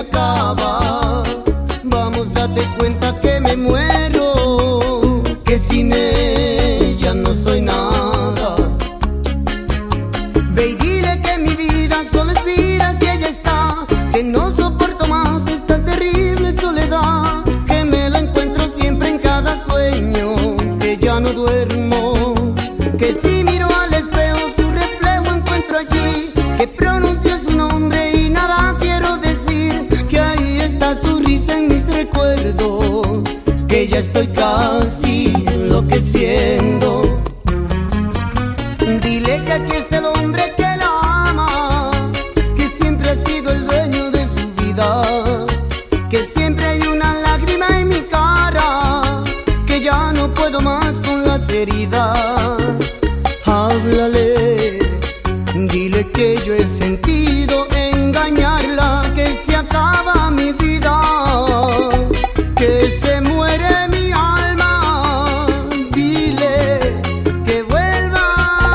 acaba. Vamos, date cuenta que me muero, que sin ella no soy nada. Ve y dile que mi vida solo es vida si ella está, que no soporto más esta terrible soledad, que me la encuentro siempre en cada sueño, que ya no duermo, que si miro al espejo su reflejo encuentro allí, que pronuncio su nombre y nada quiero decir, que ahí está su risa en mis recuerdos, que ya estoy casi enloqueciendo. Dile que aquí está el hombre que la ama, que siempre ha sido el dueño de su vida, que siempre hay una lágrima en mi cara, que ya no puedo más con las heridas. Háblale, dile que yo he sentido engañarla, que se acaba mi vida, que se muere mi alma. Dile que vuelva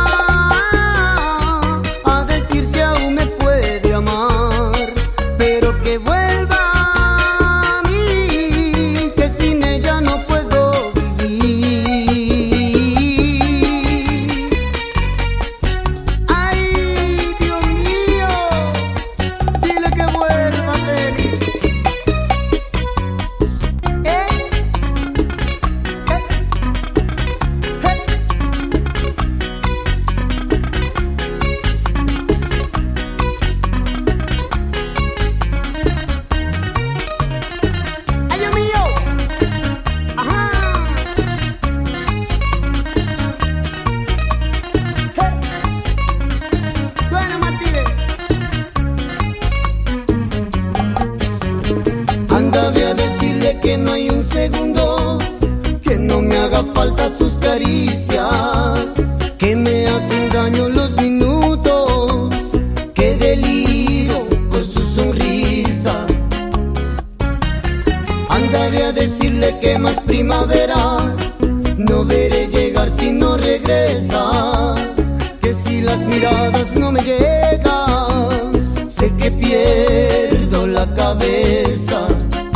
a decir que aún me puede amar, pero que vuelva a mí, que sin ella no puedo vivir. Ay, Dios mío, dile que vuelva, Félix. Ay, Dios mío. Ajá. Suena, Martínez. Anda, ve a decirle que no hay un segundo que no me haga falta sus caricias, que me hacen daño los minutos, que deliro por su sonrisa. Anda, ve a decirle que más primaveras no veré llegar si no regresa, que si las miradas no me llegan, sé que pierdo la cabeza.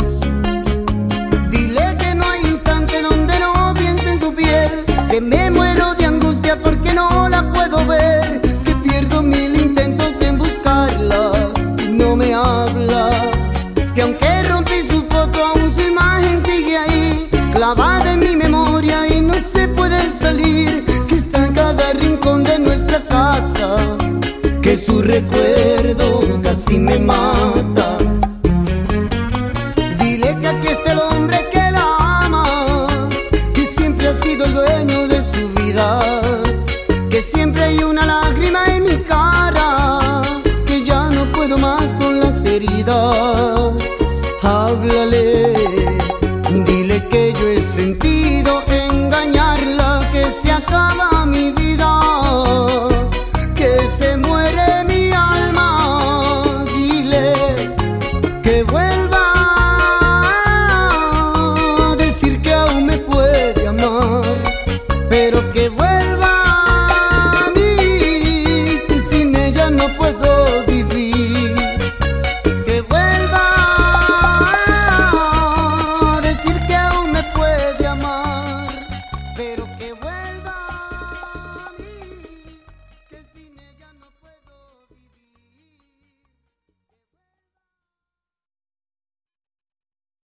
Dile que no hay instante donde no piense en su piel, que me muero de angustia porque no la puedo ver, que pierdo mil intentos en buscarla y no me habla, que aunque rompí su foto aún su imagen sigue ahí, clavada en mi memoria y no se puede salir, que está en cada rincón de nuestra casa, que su recuerdo casi me mata. Dile que aquí está el hombre que la ama, que siempre ha sido el dueño de su vida, que siempre hay una lágrima en mi cara, que ya no puedo más con las heridas. Háblale, dile que yo he sentido engañarla, que se acaba mi vida, que se muere mi alma. Dile que vuelva a decir que aún me puede amar, pero que vuelva